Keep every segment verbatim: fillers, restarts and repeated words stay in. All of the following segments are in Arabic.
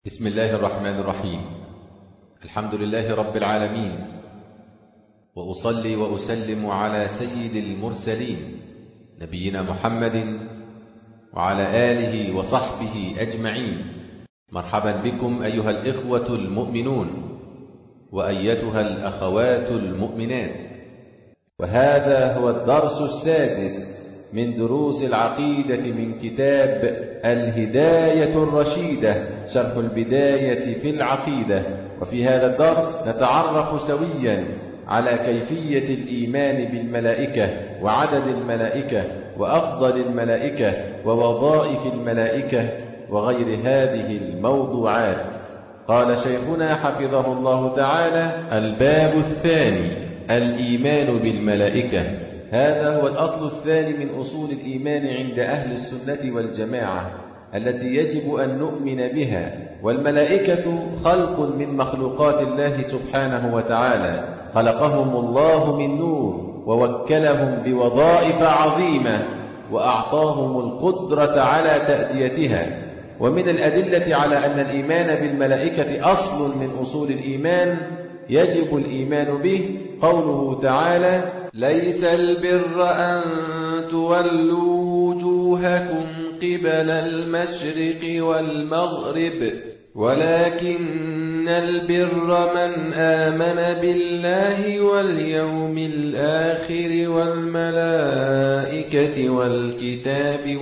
بسم الله الرحمن الرحيم. الحمد لله رب العالمين، وأصلي وأسلم على سيد المرسلين نبينا محمد وعلى آله وصحبه أجمعين. مرحبا بكم أيها الإخوة المؤمنون وأيتها الأخوات المؤمنات، وهذا هو الدرس السادس من دروس العقيدة من كتاب الهداية الرشيدة شرح البداية في العقيدة. وفي هذا الدرس نتعرف سويا على كيفية الإيمان بالملائكة وعدد الملائكة وأفضل الملائكة ووظائف الملائكة وغير هذه الموضوعات. قال شيخنا حفظه الله تعالى: الباب الثاني الإيمان بالملائكة. هذا هو الأصل الثاني من أصول الإيمان عند أهل السنة والجماعة التي يجب أن نؤمن بها. والملائكة خلق من مخلوقات الله سبحانه وتعالى، خلقهم الله من نور ووكلهم بوظائف عظيمة وأعطاهم القدرة على تأديتها. ومن الأدلة على أن الإيمان بالملائكة أصل من أصول الإيمان يجب الإيمان به قوله تعالى: ليس البر أن تولوا وجوهكم قبل المشرق والمغرب ولكن البر من آمن بالله واليوم الآخر والملائكة والكتاب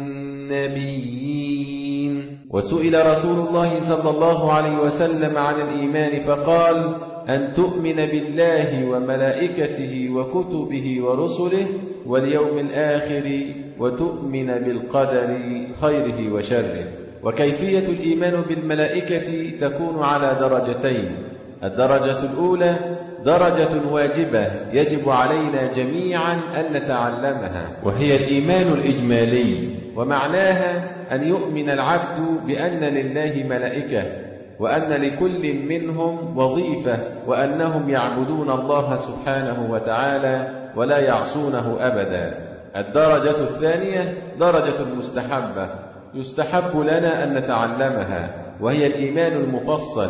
والنبيين. وسئل رسول الله صلى الله عليه وسلم عن الإيمان فقال: أن تؤمن بالله وملائكته وكتبه ورسله واليوم الآخر وتؤمن بالقدر خيره وشره. وكيفية الإيمان بالملائكة تكون على درجتين: الدرجة الأولى درجة واجبة يجب علينا جميعا أن نتعلمها، وهي الإيمان الإجمالي، ومعناها أن يؤمن العبد بأن لله ملائكة وأن لكل منهم وظيفة وأنهم يعبدون الله سبحانه وتعالى ولا يعصونه أبدا. الدرجة الثانية درجة مستحبة يستحب لنا أن نتعلمها، وهي الإيمان المفصل،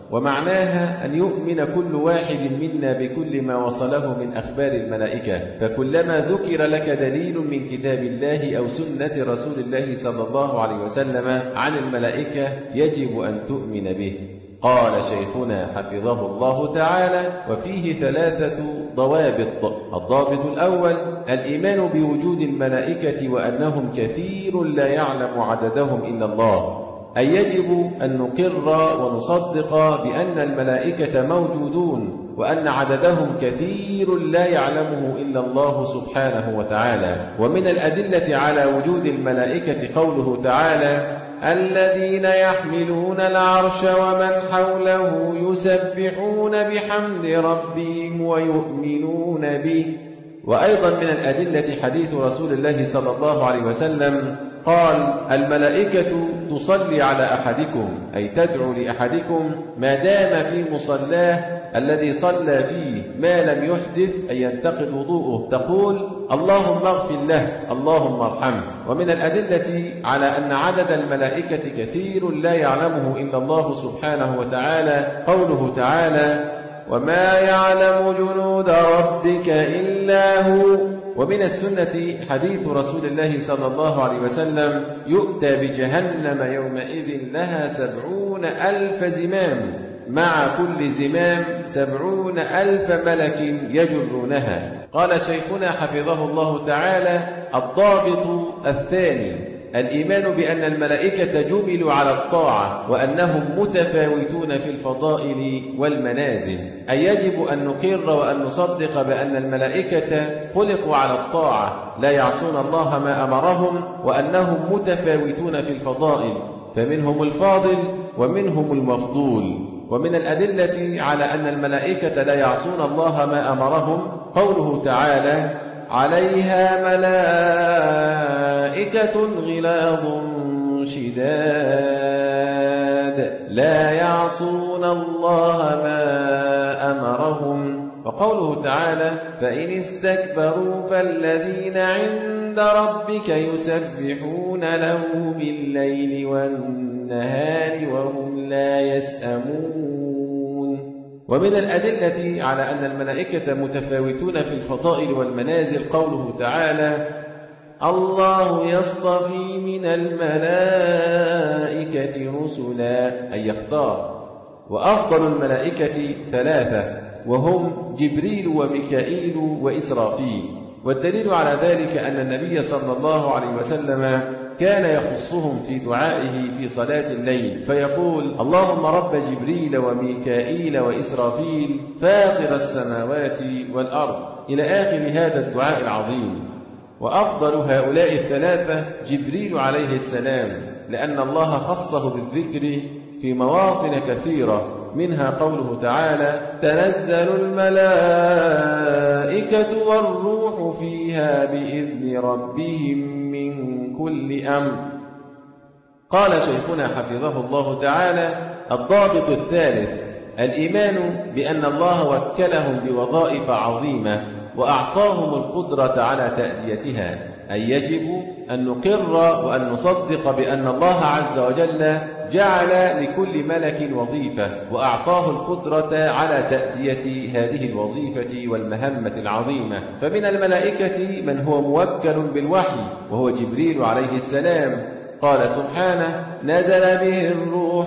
ومعناها أن يؤمن كل واحد منا بكل ما وصله من أخبار الملائكة. فكلما ذكر لك دليل من كتاب الله أو سنة رسول الله صلى الله عليه وسلم عن الملائكة يجب أن تؤمن به. قال شيخنا حفظه الله تعالى: وفيه ثلاثة ضوابط. الضابط الأول الإيمان بوجود الملائكة وأنهم كثير لا يعلم عددهم إلا الله، أي يجب أن نقر ونصدق بأن الملائكة موجودون وأن عددهم كثير لا يعلمه إلا الله سبحانه وتعالى. ومن الأدلة على وجود الملائكة قوله تعالى: الذين يحملون العرش ومن حوله يسبحون بحمد ربهم ويؤمنون به. وأيضا من الأدلة حديث رسول الله صلى الله عليه وسلم قال: الملائكة تصلي على أحدكم، أي تدعو لأحدكم ما دام في مصلاه الذي صلى فيه ما لم يحدث أي ينتقض وضوءه، تقول: اللهم اغفر له، اللهم ارحمه. ومن الأدلة على أن عدد الملائكة كثير لا يعلمه إلا الله سبحانه وتعالى قوله تعالى: وما يعلم جنود ربك إلا هو. ومن السنة حديث رسول الله صلى الله عليه وسلم: يؤتى بجهنم يومئذ لها سبعون ألف زمام، مع كل زمام سبعون ألف ملك يجرونها. قال شيخنا حفظه الله تعالى: الضابط الثاني الإيمان بأن الملائكة جبلوا على الطاعة وأنهم متفاوتون في الفضائل والمنازل، أي يجب أن نقر وأن نصدق بأن الملائكة خلقوا على الطاعة لا يعصون الله ما أمرهم، وأنهم متفاوتون في الفضائل، فمنهم الفاضل ومنهم المفضول. ومن الأدلة على أن الملائكة لا يعصون الله ما أمرهم قوله تعالى: عليها ملائكة غلاظ شداد لا يعصون الله ما أمرهم. وقوله تعالى: فإن استكبروا فالذين عند عند ربك يسبحون له بالليل والنهار وهم لا يسأمون. ومن الأدلة على أن الملائكة متفاوتون في الفضائل والمنازل قوله تعالى: الله يصطفي من الملائكة رسلا، أي يختار. وأفضل الملائكة ثلاثة، وهم جبريل وميكائيل وإسرافيل. والدليل على ذلك أن النبي صلى الله عليه وسلم كان يخصهم في دعائه في صلاة الليل فيقول: اللهم رب جبريل وميكائيل وإسرافيل فاطر السماوات والأرض، إلى آخر هذا الدعاء العظيم. وأفضل هؤلاء الثلاثة جبريل عليه السلام، لأن الله خصه بالذكر في مواطن كثيرة، منها قوله تعالى: تنزل الملائكة والروح فيها بإذن ربهم من كل أمر. قال شيخنا حفظه الله تعالى: الضابط الثالث الإيمان بأن الله وكلهم بوظائف عظيمة وأعطاهم القدرة على تأديتها، أي يجب أن نقر وأن نصدق بأن الله عز وجل جعل لكل ملك وظيفة وأعطاه القدرة على تأدية هذه الوظيفة والمهمة العظيمة. فمن الملائكة من هو موكل بالوحي وهو جبريل عليه السلام، قال سبحانه: نزل به الروح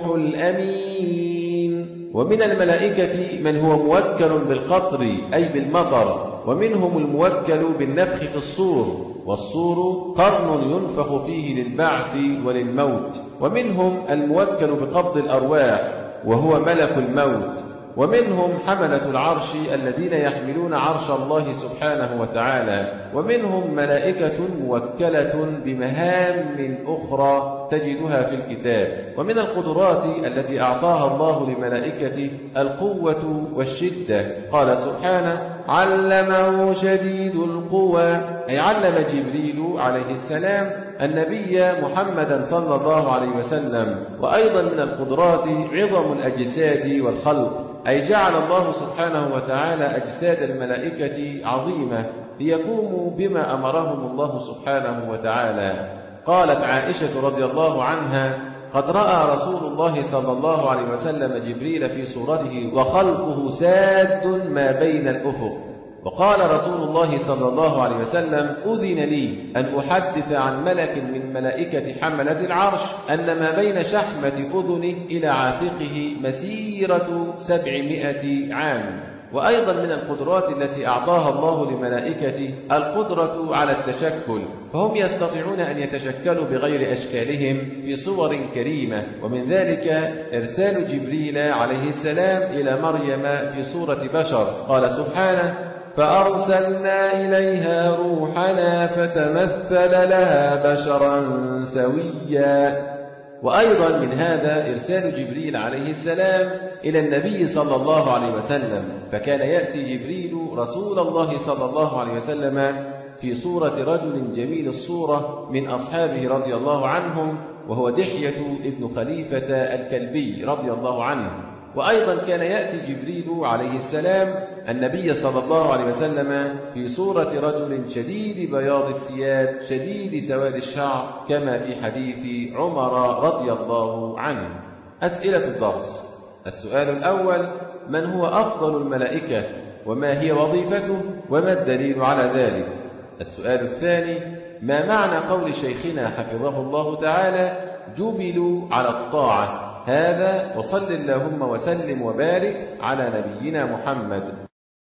الأمين. ومن الملائكة من هو موكل بالقطر أي بالمطر، ومنهم الموكل بالنفخ في الصور، والصور قرن ينفخ فيه للبعث وللموت. ومنهم الموكل بقبض الأرواح وهو ملك الموت. ومنهم حملة العرش الذين يحملون عرش الله سبحانه وتعالى. ومنهم ملائكة موكلة بمهام أخرى تجدها في الكتاب. ومن القدرات التي أعطاها الله لملائكته القوة والشدة، قال سبحانه: علمه شديد القوى، أي علم جبريل عليه السلام النبي محمدا صلى الله عليه وسلم. وأيضا من القدرات عظم الأجساد والخلق، أي جعل الله سبحانه وتعالى أجساد الملائكة عظيمة ليقوموا بما أمرهم الله سبحانه وتعالى. قالت عائشة رضي الله عنها: قد رأى رسول الله صلى الله عليه وسلم جبريل في صورته وخلقه ساد ما بين الأفق. وقال رسول الله صلى الله عليه وسلم: أذن لي أن أحدث عن ملك من ملائكة حملة العرش أن ما بين شحمة أذنه إلى عاتقه مسيرة سبعمائة عام. وأيضا من القدرات التي أعطاها الله لملائكته القدرة على التشكل، فهم يستطيعون أن يتشكلوا بغير أشكالهم في صور كريمة. ومن ذلك إرسال جبريل عليه السلام إلى مريم في صورة بشر، قال سبحانه: فأرسلنا إليها روحنا فتمثل لها بشرا سويا. وأيضا من هذا إرسال جبريل عليه السلام إلى النبي صلى الله عليه وسلم، فكان يأتي جبريل رسول الله صلى الله عليه وسلم في صورة رجل جميل الصورة من أصحابه رضي الله عنهم، وهو دحية ابن خليفة الكلبي رضي الله عنه. وأيضا كان يأتي جبريل عليه السلام النبي صلى الله عليه وسلم في صورة رجل شديد بياض الثياب شديد سواد الشعر، كما في حديث عمر رضي الله عنه. أسئلة الدرس: السؤال الأول: من هو أفضل الملائكة وما هي وظيفته وما الدليل على ذلك؟ السؤال الثاني: ما معنى قول شيخنا حفظه الله تعالى: جبلوا على الطاعة؟ هذا وصل اللهم وسلم وبارك على نبينا محمد.